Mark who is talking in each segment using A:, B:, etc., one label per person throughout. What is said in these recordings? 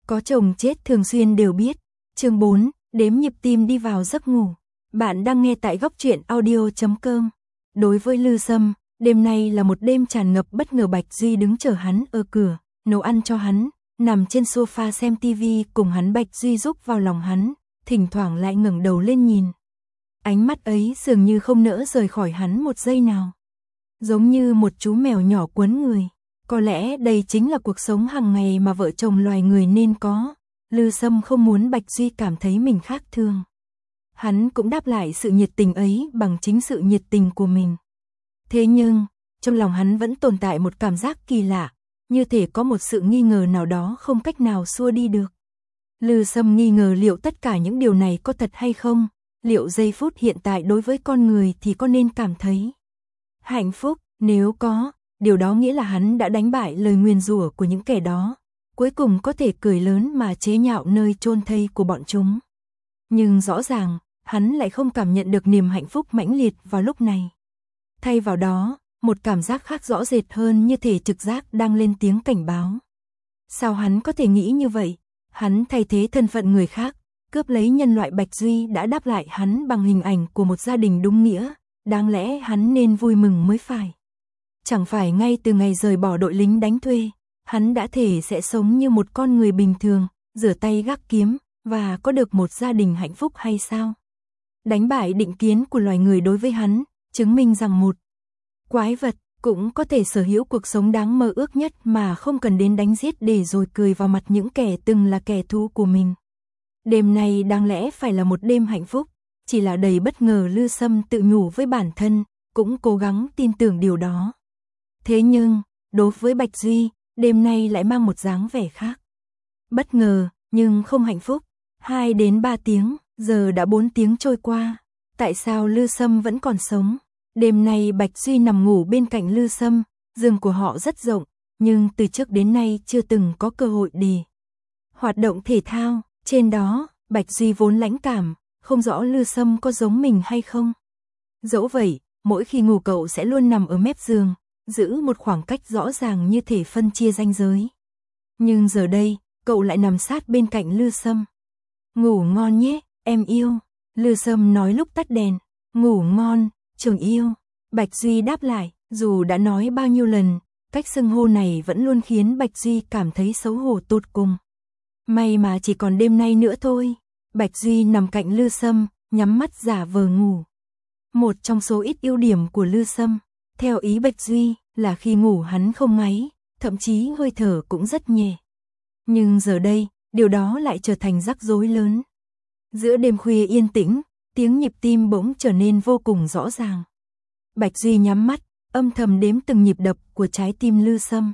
A: Có chồng chết thường xuyên đều biết. Chương 4, đếm nhịp tim đi vào giấc ngủ. Bạn đang nghe tại góc truyện audio.com. Đối với Lư Sâm, đêm nay là một đêm tràn ngập bất ngờ. Bạch Duy đứng chờ hắn ở cửa, nấu ăn cho hắn, nằm trên sofa xem tivi cùng hắn. Bạch Duy rúc vào lòng hắn, thỉnh thoảng lại ngẩng đầu lên nhìn. Ánh mắt ấy dường như không nỡ rời khỏi hắn một giây nào. Giống như một chú mèo nhỏ quấn người. Có lẽ đây chính là cuộc sống hàng ngày mà vợ chồng loài người nên có. Lư Sâm không muốn Bạch Duy cảm thấy mình khác thường. Hắn cũng đáp lại sự nhiệt tình ấy bằng chính sự nhiệt tình của mình. Thế nhưng, trong lòng hắn vẫn tồn tại một cảm giác kỳ lạ, như thể có một sự nghi ngờ nào đó không cách nào xua đi được. Lư Sâm nghi ngờ liệu tất cả những điều này có thật hay không, liệu giây phút hiện tại đối với con người thì có nên cảm thấy hạnh phúc. Nếu có, điều đó nghĩa là hắn đã đánh bại lời nguyền rủa của những kẻ đó, cuối cùng có thể cười lớn mà chế nhạo nơi chôn thây của bọn chúng. Nhưng rõ ràng, hắn lại không cảm nhận được niềm hạnh phúc mãnh liệt vào lúc này. Thay vào đó, một cảm giác khác rõ rệt hơn, như thể trực giác đang lên tiếng cảnh báo. Sao hắn có thể nghĩ như vậy? Hắn thay thế thân phận người khác, cướp lấy nhân loại. Bạch Duy đã đáp lại hắn bằng hình ảnh của một gia đình đúng nghĩa, đáng lẽ hắn nên vui mừng mới phải. Chẳng phải ngay từ ngày rời bỏ đội lính đánh thuê, hắn đã thề sẽ sống như một con người bình thường, rửa tay gác kiếm, và có được một gia đình hạnh phúc hay sao? Đánh bại định kiến của loài người đối với hắn, chứng minh rằng một quái vật cũng có thể sở hữu cuộc sống đáng mơ ước nhất mà không cần đến đánh giết để rồi cười vào mặt những kẻ từng là kẻ thù của mình. Đêm nay đáng lẽ phải là một đêm hạnh phúc, chỉ là đầy bất ngờ. Lư Sâm tự nhủ với bản thân, cũng cố gắng tin tưởng điều đó. Thế nhưng, đối với Bạch Duy, đêm nay lại mang một dáng vẻ khác. Bất ngờ, nhưng không hạnh phúc. 2 đến 3 tiếng, giờ đã 4 tiếng trôi qua. Tại sao Lư Sâm vẫn còn sống? Đêm nay Bạch Duy nằm ngủ bên cạnh Lư Sâm, giường của họ rất rộng, nhưng từ trước đến nay chưa từng có cơ hội để hoạt động thể thao. Trên đó, Bạch Duy vốn lãnh cảm, không rõ Lư Sâm có giống mình hay không. Dẫu vậy, mỗi khi ngủ cậu sẽ luôn nằm ở mép giường, giữ một khoảng cách rõ ràng như thể phân chia ranh giới. Nhưng giờ đây, cậu lại nằm sát bên cạnh Lư Sâm. Ngủ ngon nhé, em yêu. Lư Sâm nói lúc tắt đèn. Ngủ ngon, chồng yêu. Bạch Duy đáp lại, dù đã nói bao nhiêu lần, cách xưng hô này vẫn luôn khiến Bạch Duy cảm thấy xấu hổ tột cùng. May mà chỉ còn đêm nay nữa thôi. Bạch Duy nằm cạnh Lư Sâm, nhắm mắt giả vờ ngủ. Một trong số ít ưu điểm của Lư Sâm, theo ý Bạch Duy, là khi ngủ hắn không ngáy, thậm chí hơi thở cũng rất nhẹ. Nhưng giờ đây, điều đó lại trở thành rắc rối lớn. Giữa đêm khuya yên tĩnh, tiếng nhịp tim bỗng trở nên vô cùng rõ ràng. Bạch Duy nhắm mắt, âm thầm đếm từng nhịp đập của trái tim Lư Sâm.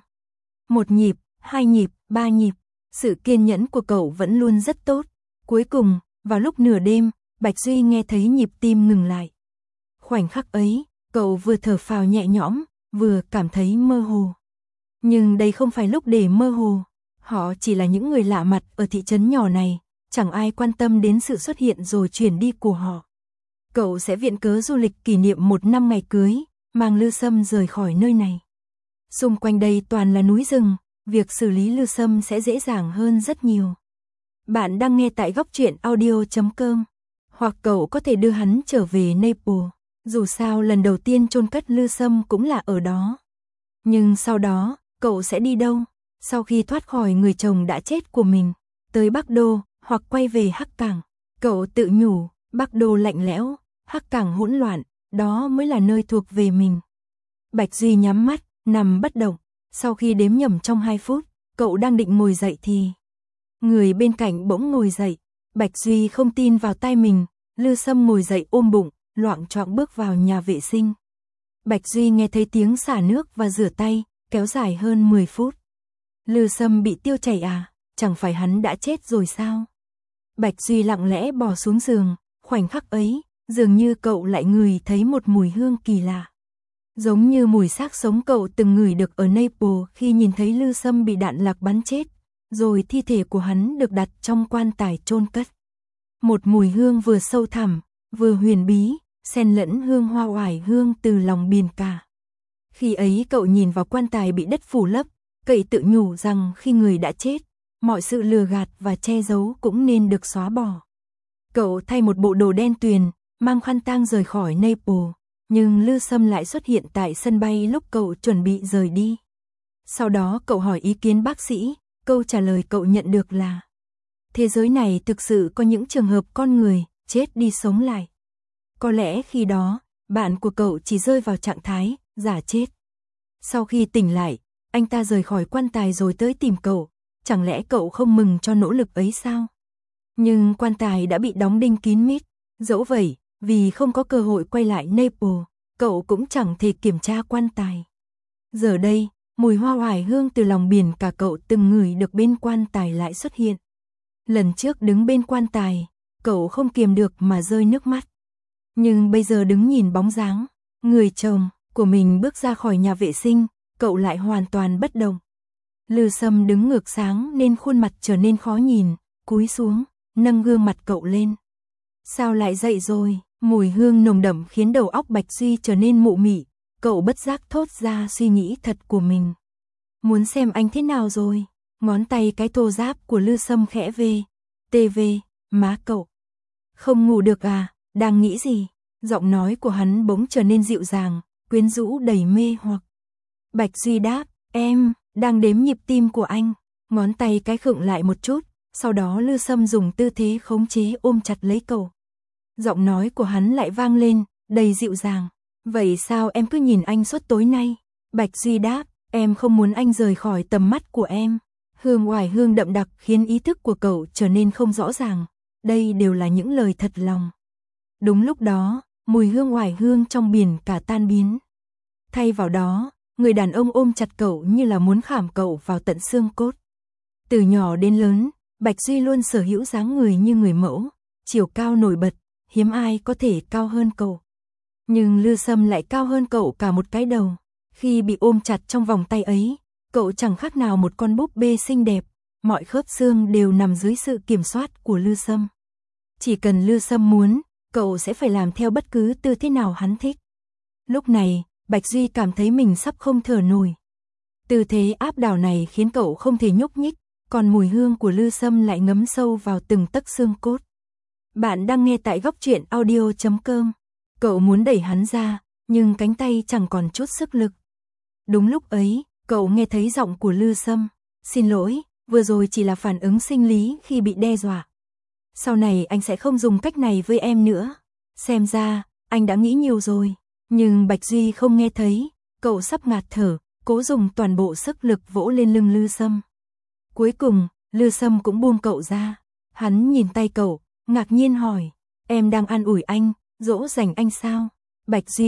A: 1 nhịp, 2 nhịp, 3 nhịp. Sự kiên nhẫn của cậu vẫn luôn rất tốt. Cuối cùng, vào lúc nửa đêm, Bạch Duy nghe thấy nhịp tim ngừng lại. Khoảnh khắc ấy, cậu vừa thở phào nhẹ nhõm, vừa cảm thấy mơ hồ. Nhưng đây không phải lúc để mơ hồ. Họ chỉ là những người lạ mặt ở thị trấn nhỏ này, chẳng ai quan tâm đến sự xuất hiện rồi chuyển đi của họ. Cậu sẽ viện cớ du lịch kỷ niệm 1 năm ngày cưới, mang Lư Sâm rời khỏi nơi này. Xung quanh đây toàn là núi rừng, việc xử lý Lư Sâm sẽ dễ dàng hơn rất nhiều. Bạn đang nghe tại góc truyện audio.com, hoặc cậu có thể đưa hắn trở về Naples. Dù sao lần đầu tiên chôn cất Lư Sâm cũng là ở đó. Nhưng sau đó, cậu sẽ đi đâu? Sau khi thoát khỏi người chồng đã chết của mình, tới Bắc Đô, hoặc quay về Hắc Cảng. Cậu tự nhủ, Bắc Đô lạnh lẽo, Hắc Cảng hỗn loạn, đó mới là nơi thuộc về mình. Bạch Duy nhắm mắt, nằm bất động. Sau khi đếm nhầm trong 2 phút, cậu đang định ngồi dậy thì người bên cạnh bỗng ngồi dậy. Bạch Duy không tin vào tai mình, Lư Sâm ngồi dậy ôm bụng, loạng choạng bước vào nhà vệ sinh. Bạch Duy nghe thấy tiếng xả nước và rửa tay, kéo dài hơn 10 phút. Lư Sâm bị tiêu chảy à? Chẳng phải hắn đã chết rồi sao? Bạch Duy lặng lẽ bò xuống giường, khoảnh khắc ấy, dường như cậu lại ngửi thấy một mùi hương kỳ lạ. Giống như mùi xác sống cậu từng ngửi được ở Naples khi nhìn thấy Lư Sâm bị đạn lạc bắn chết, rồi thi thể của hắn được đặt trong quan tài chôn cất. Một mùi hương vừa sâu thẳm, vừa huyền bí, xen lẫn hương hoa oải hương từ lòng biển cả. Khi ấy cậu nhìn vào quan tài bị đất phủ lấp, cậy tự nhủ rằng khi người đã chết, mọi sự lừa gạt và che giấu cũng nên được xóa bỏ. Cậu thay một bộ đồ đen tuyền, mang khăn tang rời khỏi Naples, nhưng Lư Sâm lại xuất hiện tại sân bay lúc cậu chuẩn bị rời đi. Sau đó cậu hỏi ý kiến bác sĩ, câu trả lời cậu nhận được là thế giới này thực sự có những trường hợp con người chết đi sống lại. Có lẽ khi đó, bạn của cậu chỉ rơi vào trạng thái giả chết. Sau khi tỉnh lại, anh ta rời khỏi quan tài rồi tới tìm cậu, chẳng lẽ cậu không mừng cho nỗ lực ấy sao? Nhưng quan tài đã bị đóng đinh kín mít, dẫu vậy, vì không có cơ hội quay lại Naples, cậu cũng chẳng thể kiểm tra quan tài. Giờ đây, mùi hoa oải hương từ lòng biển cả cậu từng ngửi được bên quan tài lại xuất hiện. Lần trước đứng bên quan tài, cậu không kiềm được mà rơi nước mắt. Nhưng bây giờ đứng nhìn bóng dáng, người chồng của mình bước ra khỏi nhà vệ sinh, cậu lại hoàn toàn bất động. Lư Sâm đứng ngược sáng nên khuôn mặt trở nên khó nhìn, cúi xuống, nâng gương mặt cậu lên. Sao lại dậy rồi? Mùi hương nồng đậm khiến đầu óc Bạch Duy trở nên mụ mị, cậu bất giác thốt ra suy nghĩ thật của mình. Muốn xem anh thế nào rồi? Ngón tay cái thô ráp của Lư Sâm khẽ về. TV, má cậu. Không ngủ được à? Đang nghĩ gì? Giọng nói của hắn bỗng trở nên dịu dàng, quyến rũ đầy mê hoặc. Bạch Duy đáp, em đang đếm nhịp tim của anh. Ngón tay cái khựng lại một chút, sau đó Lư Sâm dùng tư thế khống chế ôm chặt lấy cậu. Giọng nói của hắn lại vang lên, đầy dịu dàng. Vậy sao em cứ nhìn anh suốt tối nay? Bạch Duy đáp, em không muốn anh rời khỏi tầm mắt của em. Hương oải hương đậm đặc khiến ý thức của cậu trở nên không rõ ràng. Đây đều là những lời thật lòng. Đúng lúc đó, mùi hương oải hương trong biển cả tan biến. Thay vào đó, người đàn ông ôm chặt cậu như là muốn khảm cậu vào tận xương cốt. Từ nhỏ đến lớn, Bạch Duy luôn sở hữu dáng người như người mẫu, chiều cao nổi bật, hiếm ai có thể cao hơn cậu. Nhưng Lư Sâm lại cao hơn cậu cả một cái đầu. Khi bị ôm chặt trong vòng tay ấy, cậu chẳng khác nào một con búp bê xinh đẹp, mọi khớp xương đều nằm dưới sự kiểm soát của Lư Sâm. Chỉ cần Lư Sâm muốn, cậu sẽ phải làm theo bất cứ tư thế nào hắn thích. Lúc này, Bạch Duy cảm thấy mình sắp không thở nổi. Tư thế áp đảo này khiến cậu không thể nhúc nhích, còn mùi hương của Lư Sâm lại ngấm sâu vào từng tấc xương cốt. Bạn đang nghe tại góc truyện audio.com. Cậu muốn đẩy hắn ra, nhưng cánh tay chẳng còn chút sức lực. Đúng lúc ấy, cậu nghe thấy giọng của Lư Sâm. Xin lỗi, vừa rồi chỉ là phản ứng sinh lý khi bị đe dọa. Sau này anh sẽ không dùng cách này với em nữa. Xem ra, anh đã nghĩ nhiều rồi. Nhưng Bạch Duy không nghe thấy, cậu sắp ngạt thở, cố dùng toàn bộ sức lực vỗ lên lưng Lư Sâm. Cuối cùng, Lư Sâm cũng buông cậu ra. Hắn nhìn tay cậu, ngạc nhiên hỏi, em đang an ủi anh, dỗ dành anh sao? Bạch Duy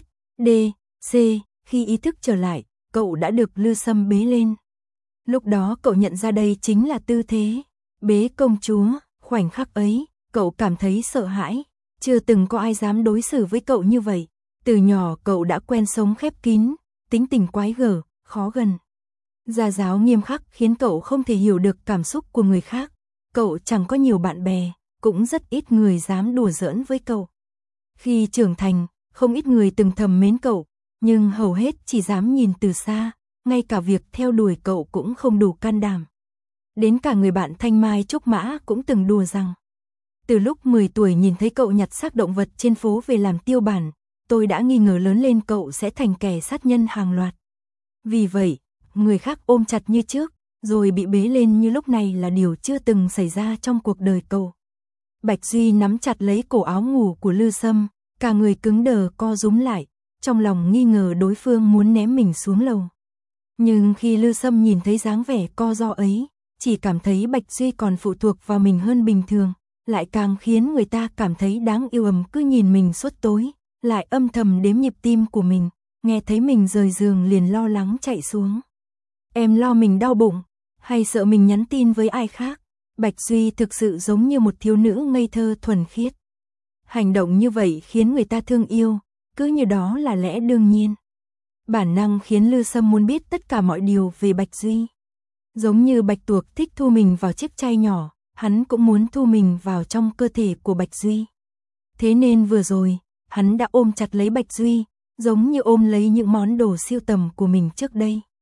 A: THD, khi ý thức trở lại, cậu đã được Lư Sâm bế lên. Lúc đó cậu nhận ra đây chính là tư thế bế công chúa. Khoảnh khắc ấy, cậu cảm thấy sợ hãi, chưa từng có ai dám đối xử với cậu như vậy. Từ nhỏ cậu đã quen sống khép kín, tính tình quái gở, khó gần. Gia giáo nghiêm khắc khiến cậu không thể hiểu được cảm xúc của người khác. Cậu chẳng có nhiều bạn bè, cũng rất ít người dám đùa giỡn với cậu. Khi trưởng thành, không ít người từng thầm mến cậu, nhưng hầu hết chỉ dám nhìn từ xa, ngay cả việc theo đuổi cậu cũng không đủ can đảm. Đến cả người bạn Thanh Mai Trúc Mã cũng từng đùa rằng, từ lúc 10 tuổi nhìn thấy cậu nhặt xác động vật trên phố về làm tiêu bản, tôi đã nghi ngờ lớn lên cậu sẽ thành kẻ sát nhân hàng loạt. Vì vậy, người khác ôm chặt như trước, rồi bị bế lên như lúc này là điều chưa từng xảy ra trong cuộc đời cậu. Bạch Duy nắm chặt lấy cổ áo ngủ của Lư Sâm, cả người cứng đờ co rúm lại, trong lòng nghi ngờ đối phương muốn ném mình xuống lầu. Nhưng khi Lư Sâm nhìn thấy dáng vẻ co ro ấy, chỉ cảm thấy Bạch Duy còn phụ thuộc vào mình hơn bình thường, lại càng khiến người ta cảm thấy đáng yêu. Cứ nhìn mình suốt tối, lại âm thầm đếm nhịp tim của mình, nghe thấy mình rời giường liền lo lắng chạy xuống. Em lo mình đau bụng, hay sợ mình nhắn tin với ai khác? Bạch Duy thực sự giống như một thiếu nữ ngây thơ thuần khiết. Hành động như vậy khiến người ta thương yêu, cứ như đó là lẽ đương nhiên. Bản năng khiến Lư Sâm muốn biết tất cả mọi điều về Bạch Duy. Giống như Bạch Tuộc thích thu mình vào chiếc chai nhỏ, hắn cũng muốn thu mình vào trong cơ thể của Bạch Duy. Thế nên vừa rồi, hắn đã ôm chặt lấy Bạch Duy, giống như ôm lấy những món đồ siêu tầm của mình trước đây.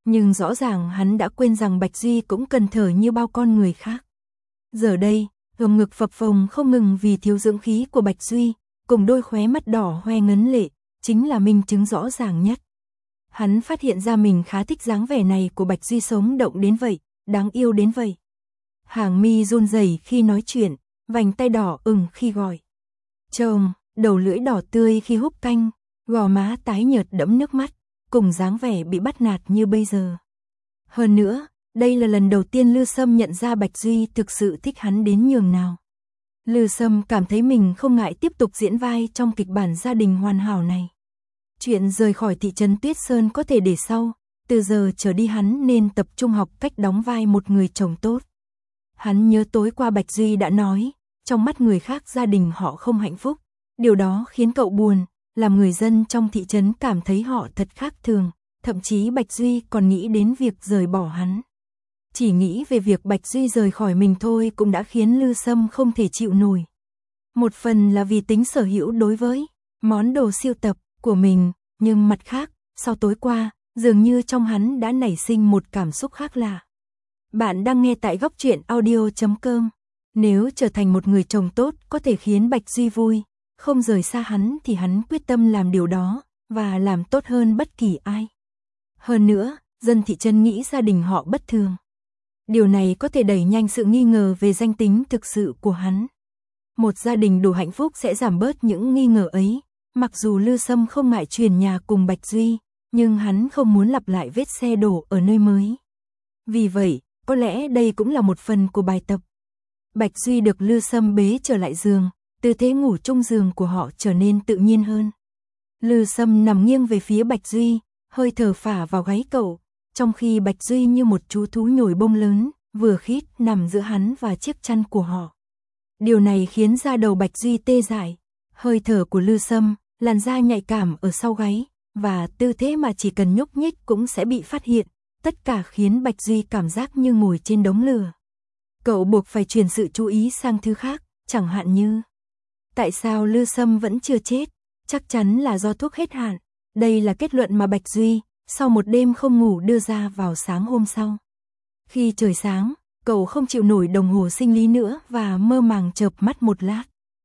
A: Nhưng rõ ràng hắn đã quên rằng Bạch Duy cũng cần thở như bao con người khác. Giờ đây, gầm ngực phập phồng không ngừng vì thiếu dưỡng khí của Bạch Duy, cùng đôi khóe mắt đỏ hoe ngấn lệ, chính là minh chứng rõ ràng nhất. Hắn phát hiện ra mình khá thích dáng vẻ này của Bạch Duy, sống động đến vậy, đáng yêu đến vậy. Hàng mi run rẩy khi nói chuyện, vành tay đỏ ửng khi gọi chồng, đầu lưỡi đỏ tươi khi húp canh, gò má tái nhợt đẫm nước mắt, cùng dáng vẻ bị bắt nạt như bây giờ. Hơn nữa, đây là lần đầu tiên Lư Sâm nhận ra Bạch Duy thực sự thích hắn đến nhường nào. Lư Sâm cảm thấy mình không ngại tiếp tục diễn vai trong kịch bản gia đình hoàn hảo này. Chuyện rời khỏi thị trấn Tuyết Sơn có thể để sau, từ giờ trở đi hắn nên tập trung học cách đóng vai một người chồng tốt. Hắn nhớ tối qua Bạch Duy đã nói, trong mắt người khác gia đình họ không hạnh phúc, điều đó khiến cậu buồn, làm người dân trong thị trấn cảm thấy họ thật khác thường, thậm chí Bạch Duy còn nghĩ đến việc rời bỏ hắn. Chỉ nghĩ về việc Bạch Duy rời khỏi mình thôi cũng đã khiến Lư Sâm không thể chịu nổi. Một phần là vì tính sở hữu đối với món đồ sưu tập của mình, nhưng mặt khác, sau tối qua, dường như trong hắn đã nảy sinh một cảm xúc khác lạ. Bạn đang nghe tại góc truyện audio.com. Nếu trở thành một người chồng tốt có thể khiến Bạch Duy vui, không rời xa hắn thì hắn quyết tâm làm điều đó, và làm tốt hơn bất kỳ ai. Hơn nữa, dân thị trấn nghĩ gia đình họ bất thường. Điều này có thể đẩy nhanh sự nghi ngờ về danh tính thực sự của hắn. Một gia đình đủ hạnh phúc sẽ giảm bớt những nghi ngờ ấy. Mặc dù Lư Sâm không ngại chuyển nhà cùng Bạch Duy, nhưng hắn không muốn lặp lại vết xe đổ ở nơi mới. Vì vậy, có lẽ đây cũng là một phần của bài tập. Bạch Duy được Lư Sâm bế trở lại giường, tư thế ngủ chung giường của họ trở nên tự nhiên hơn. Lư Sâm nằm nghiêng về phía Bạch Duy, hơi thở phả vào gáy cậu, trong khi Bạch Duy như một chú thú nhồi bông lớn, vừa khít nằm giữa hắn và chiếc chăn của họ. Điều này khiến da đầu Bạch Duy tê dại, hơi thở của Lư Sâm, làn da nhạy cảm ở sau gáy, và tư thế mà chỉ cần nhúc nhích cũng sẽ bị phát hiện, tất cả khiến Bạch Duy cảm giác như ngồi trên đống lửa. Cậu buộc phải chuyển sự chú ý sang thứ khác, chẳng hạn như tại sao Lư Sâm vẫn chưa chết, chắc chắn là do thuốc hết hạn. Đây là kết luận mà Bạch Duy, sau một đêm không ngủ đưa ra vào sáng hôm sau. Khi trời sáng, cậu không chịu nổi đồng hồ sinh lý nữa và mơ màng chợp mắt một lát.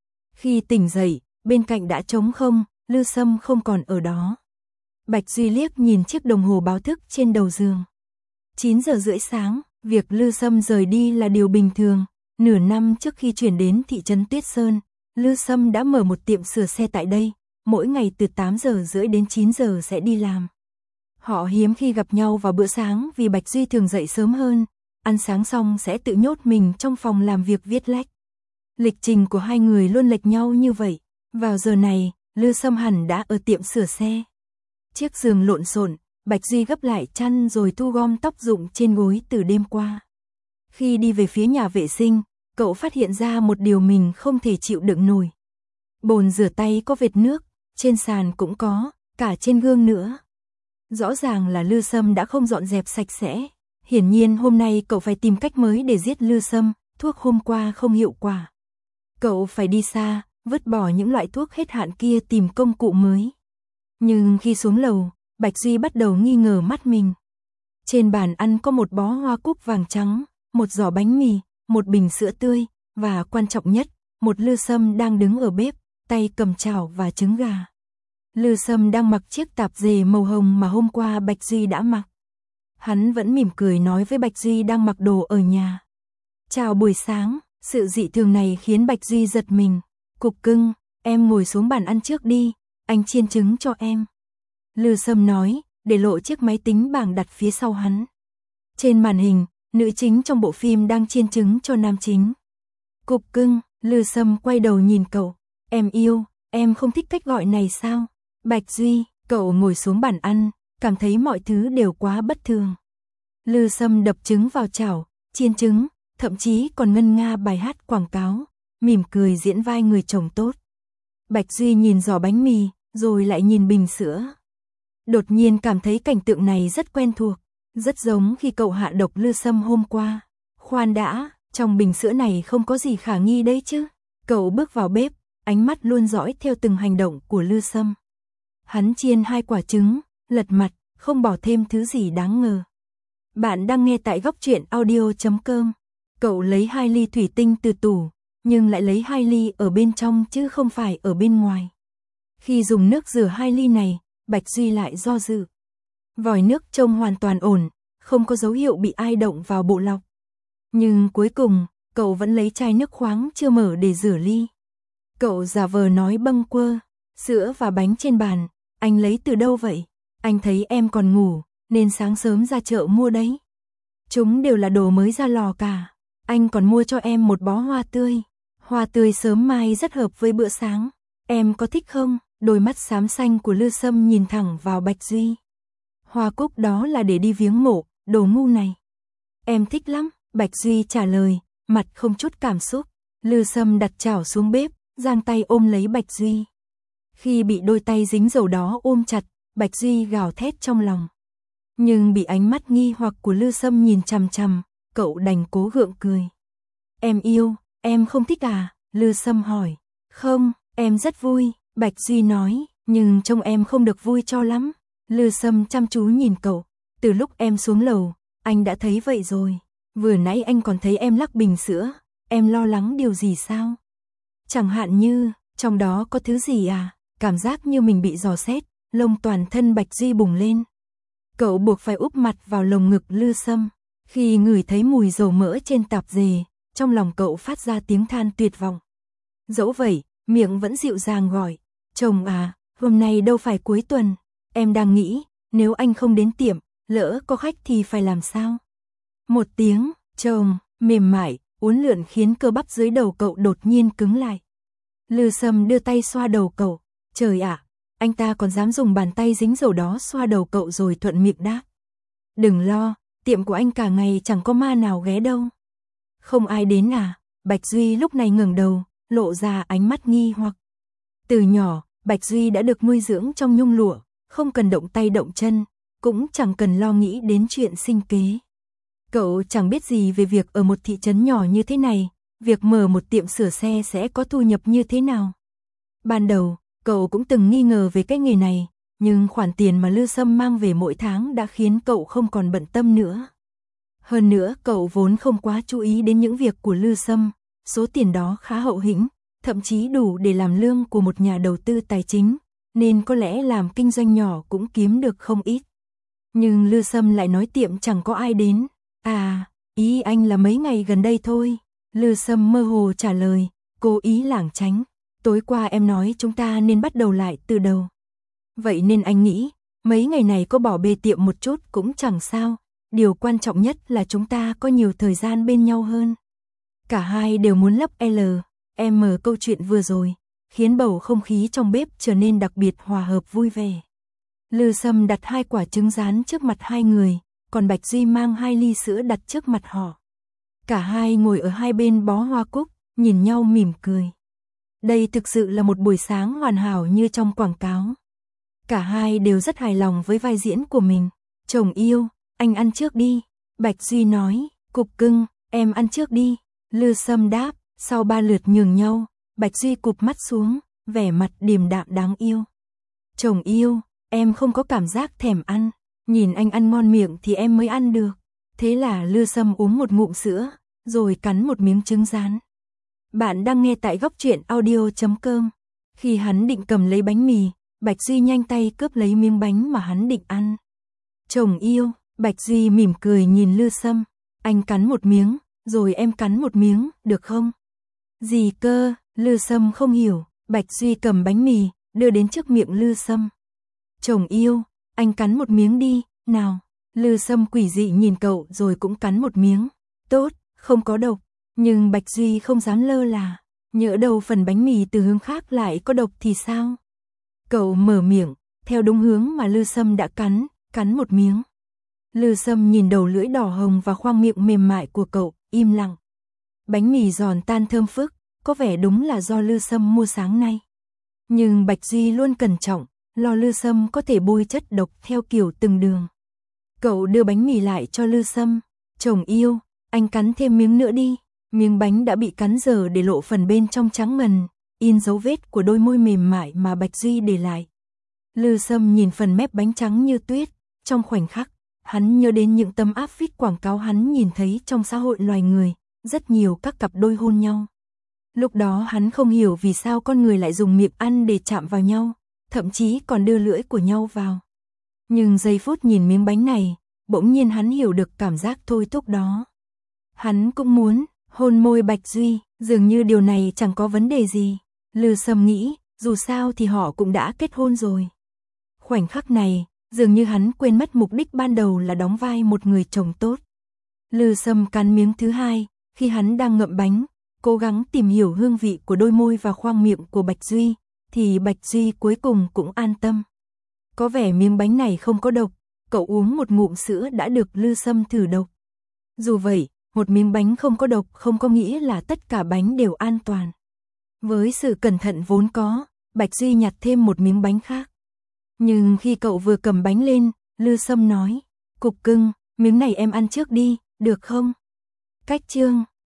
A: Khi tỉnh dậy, bên cạnh đã trống không, Lư Sâm không còn ở đó. Bạch Duy liếc nhìn chiếc đồng hồ báo thức trên đầu giường. 9 giờ rưỡi sáng, việc Lư Sâm rời đi là điều bình thường. Nửa năm trước khi chuyển đến thị trấn Tuyết Sơn, Lư Sâm đã mở một tiệm sửa xe tại đây, mỗi ngày từ 8 giờ rưỡi đến 9 giờ sẽ đi làm. Họ hiếm khi gặp nhau vào bữa sáng vì Bạch Duy thường dậy sớm hơn, ăn sáng xong sẽ tự nhốt mình trong phòng làm việc viết lách. Lịch trình của hai người luôn lệch nhau như vậy. Vào giờ này, Lư Sâm hẳn đã ở tiệm sửa xe. Chiếc giường lộn xộn, Bạch Duy gấp lại chăn rồi thu gom tóc rụng trên gối từ đêm qua. Khi đi về phía nhà vệ sinh, cậu phát hiện ra một điều mình không thể chịu đựng nổi. Bồn rửa tay có vệt nước, trên sàn cũng có, cả trên gương nữa. Rõ ràng là Lư Sâm đã không dọn dẹp sạch sẽ. Hiển nhiên hôm nay cậu phải tìm cách mới để giết Lư Sâm, thuốc hôm qua không hiệu quả. Cậu phải đi xa, vứt bỏ những loại thuốc hết hạn kia tìm công cụ mới. Nhưng khi xuống lầu, Bạch Duy bắt đầu nghi ngờ mắt mình. Trên bàn ăn có một bó hoa cúc vàng trắng, một giỏ bánh mì, một bình sữa tươi, và quan trọng nhất, một Lư Sâm đang đứng ở bếp, tay cầm chảo và trứng gà. Lư Sâm đang mặc chiếc tạp dề màu hồng mà hôm qua Bạch Duy đã mặc. Hắn vẫn mỉm cười nói với Bạch Duy đang mặc đồ ở nhà. Chào buổi sáng, sự dị thường này khiến Bạch Duy giật mình. Cục cưng, em ngồi xuống bàn ăn trước đi, anh chiên trứng cho em. Lư Sâm nói, để lộ chiếc máy tính bảng đặt phía sau hắn. Trên màn hình, nữ chính trong bộ phim đang chiên trứng cho nam chính. Cục cưng, Lư Sâm quay đầu nhìn cậu. Em yêu, em không thích cách gọi này sao? Bạch Duy, cậu ngồi xuống bàn ăn, cảm thấy mọi thứ đều quá bất thường. Lư Sâm đập trứng vào chảo, chiên trứng, thậm chí còn ngân nga bài hát quảng cáo, mỉm cười diễn vai người chồng tốt. Bạch Duy nhìn giỏ bánh mì, rồi lại nhìn bình sữa. Đột nhiên cảm thấy cảnh tượng này rất quen thuộc, rất giống khi cậu hạ độc Lư Sâm hôm qua. Khoan đã, trong bình sữa này không có gì khả nghi đấy chứ? Cậu bước vào bếp, ánh mắt luôn dõi theo từng hành động của Lư Sâm. Hắn chiên 2 quả trứng, lật mặt, không bỏ thêm thứ gì đáng ngờ. Bạn đang nghe tại góc truyện audio.com. Cậu lấy 2 ly thủy tinh từ tủ, nhưng lại lấy 2 ly ở bên trong chứ không phải ở bên ngoài. Khi dùng nước rửa 2 ly này, Bạch Duy lại do dự. Vòi nước trông hoàn toàn ổn, không có dấu hiệu bị ai động vào bộ lọc. Nhưng cuối cùng, cậu vẫn lấy chai nước khoáng chưa mở để rửa ly. Cậu giả vờ nói bâng quơ, sữa và bánh trên bàn, anh lấy từ đâu vậy? Anh thấy em còn ngủ, nên sáng sớm ra chợ mua đấy. Chúng đều là đồ mới ra lò cả. Anh còn mua cho em một bó hoa tươi. Hoa tươi sớm mai rất hợp với bữa sáng. Em có thích không? Đôi mắt xám xanh của Lư Sâm nhìn thẳng vào Bạch Duy. Hoa cúc đó là để đi viếng mộ, đồ ngu này. Em thích lắm, Bạch Duy trả lời, mặt không chút cảm xúc. Lư Sâm đặt chảo xuống bếp, giang tay ôm lấy Bạch Duy. Khi bị đôi tay dính dầu đó ôm chặt, Bạch Duy gào thét trong lòng. Nhưng bị ánh mắt nghi hoặc của Lư Sâm nhìn chằm chằm, cậu đành cố gượng cười. Em yêu, em không thích à? Lư Sâm hỏi. Không, em rất vui, Bạch Duy nói, nhưng trông em không được vui cho lắm. Lư Sâm chăm chú nhìn cậu. Từ lúc em xuống lầu, anh đã thấy vậy rồi. Vừa nãy anh còn thấy em lắc bình sữa. Em lo lắng điều gì sao? Chẳng hạn như, trong đó có thứ gì à? Cảm giác như mình bị dò xét, lông toàn thân Bạch Duy bùng lên. Cậu buộc phải úp mặt vào lồng ngực Lư Sâm. Khi ngửi thấy mùi dầu mỡ trên tạp dề, trong lòng cậu phát ra tiếng than tuyệt vọng. Dẫu vậy, miệng vẫn dịu dàng gọi. Chồng à, hôm nay đâu phải cuối tuần. Em đang nghĩ, nếu anh không đến tiệm, lỡ có khách thì phải làm sao? Một tiếng, chồng, mềm mại, uốn lượn khiến cơ bắp dưới đầu cậu đột nhiên cứng lại. Lư Sâm đưa tay xoa đầu cậu. Trời ạ, anh ta còn dám dùng bàn tay dính dầu đó xoa đầu cậu rồi thuận miệng đáp. Đừng lo, tiệm của anh cả ngày chẳng có ma nào ghé đâu. Không ai đến à? Bạch Duy lúc này ngẩng đầu, lộ ra ánh mắt nghi hoặc. Từ nhỏ, Bạch Duy đã được nuôi dưỡng trong nhung lụa, không cần động tay động chân, cũng chẳng cần lo nghĩ đến chuyện sinh kế. Cậu chẳng biết gì về việc ở một thị trấn nhỏ như thế này, việc mở một tiệm sửa xe sẽ có thu nhập như thế nào. Ban đầu, cậu cũng từng nghi ngờ về cái nghề này, nhưng khoản tiền mà Lư Sâm mang về mỗi tháng đã khiến cậu không còn bận tâm nữa. Hơn nữa, cậu vốn không quá chú ý đến những việc của Lư Sâm, số tiền đó khá hậu hĩnh, thậm chí đủ để làm lương của một nhà đầu tư tài chính, nên có lẽ làm kinh doanh nhỏ cũng kiếm được không ít. Nhưng Lư Sâm lại nói tiệm chẳng có ai đến. À, ý anh là mấy ngày gần đây thôi. Lư Sâm mơ hồ trả lời, cố ý lảng tránh. Tối qua em nói chúng ta nên bắt đầu lại từ đầu. Vậy nên anh nghĩ, mấy ngày này có bỏ bê tiệm một chút cũng chẳng sao. Điều quan trọng nhất là chúng ta có nhiều thời gian bên nhau hơn. Cả hai đều muốn lấp M câu chuyện vừa rồi, khiến bầu không khí trong bếp trở nên đặc biệt hòa hợp vui vẻ. Lư Sâm đặt 2 quả trứng rán trước mặt hai người, còn Bạch Duy mang 2 ly sữa đặt trước mặt họ. Cả hai ngồi ở hai bên bó hoa cúc, nhìn nhau mỉm cười. Đây thực sự là một buổi sáng hoàn hảo như trong quảng cáo. Cả hai đều rất hài lòng với vai diễn của mình. Chồng yêu, anh ăn trước đi. Bạch Duy nói, cục cưng, em ăn trước đi. Lư Sâm đáp, sau 3 lượt nhường nhau, Bạch Duy cụp mắt xuống, vẻ mặt điềm đạm đáng yêu. Chồng yêu, em không có cảm giác thèm ăn. Nhìn anh ăn ngon miệng thì em mới ăn được. Thế là Lư Sâm uống một ngụm sữa, rồi cắn một miếng trứng rán. Bạn đang nghe tại góc truyện audio.com. Khi hắn định cầm lấy bánh mì, Bạch Duy nhanh tay cướp lấy miếng bánh mà hắn định ăn. Chồng yêu, Bạch Duy mỉm cười nhìn Lư Sâm. Anh cắn một miếng, rồi em cắn một miếng, được không? Gì cơ? Lư Sâm không hiểu. Bạch Duy cầm bánh mì, đưa đến trước miệng Lư Sâm. Chồng yêu, anh cắn một miếng đi, nào. Lư Sâm quỷ dị nhìn cậu rồi cũng cắn một miếng. Tốt, không có độc. Nhưng Bạch Duy không dám lơ là. Nhỡ đâu phần bánh mì từ hướng khác lại có độc thì sao? Cậu mở miệng, theo đúng hướng mà Lư Sâm đã cắn một miếng. Lư Sâm nhìn đầu lưỡi đỏ hồng và khoang miệng mềm mại của cậu, im lặng. Bánh mì giòn tan thơm phức, có vẻ đúng là do Lư Sâm mua sáng nay. Nhưng Bạch Duy luôn cẩn trọng, lo Lư Sâm có thể bôi chất độc theo kiểu từng đường. Cậu đưa bánh mì lại cho Lư Sâm. Chồng yêu, anh cắn thêm miếng nữa đi. Miếng bánh đã bị cắn dở để lộ phần bên trong trắng ngần, in dấu vết của đôi môi mềm mại mà Bạch Duy để lại. Lư Sâm nhìn phần mép bánh trắng như tuyết, trong khoảnh khắc, Hắn nhớ đến những tấm áp phích quảng cáo hắn nhìn thấy trong xã hội loài người, rất nhiều các cặp đôi hôn nhau. Lúc đó hắn không hiểu vì sao con người lại dùng miệng ăn để chạm vào nhau, thậm chí còn đưa lưỡi của nhau vào. Nhưng giây phút nhìn miếng bánh này, bỗng nhiên hắn hiểu được cảm giác thôi thúc đó. Hắn cũng muốn hôn môi Bạch Duy, dường như điều này chẳng có vấn đề gì. Lư Sâm nghĩ, dù sao thì họ cũng đã kết hôn rồi. Khoảnh khắc này, dường như hắn quên mất mục đích ban đầu là đóng vai một người chồng tốt. Lư Sâm cắn miếng thứ hai, khi hắn đang ngậm bánh, cố gắng tìm hiểu hương vị của đôi môi và khoang miệng của Bạch Duy, thì Bạch Duy cuối cùng cũng an tâm. Có vẻ miếng bánh này không có độc, cậu uống một ngụm sữa đã được Lư Sâm thử độc. Dù vậy, một miếng bánh không có độc không có nghĩa là tất cả bánh đều an toàn. Với sự cẩn thận vốn có, Bạch Duy nhặt thêm một miếng bánh khác. Nhưng khi cậu vừa cầm bánh lên, Lư Sâm nói, Cục cưng, miếng này em ăn trước đi, được không? Cách chương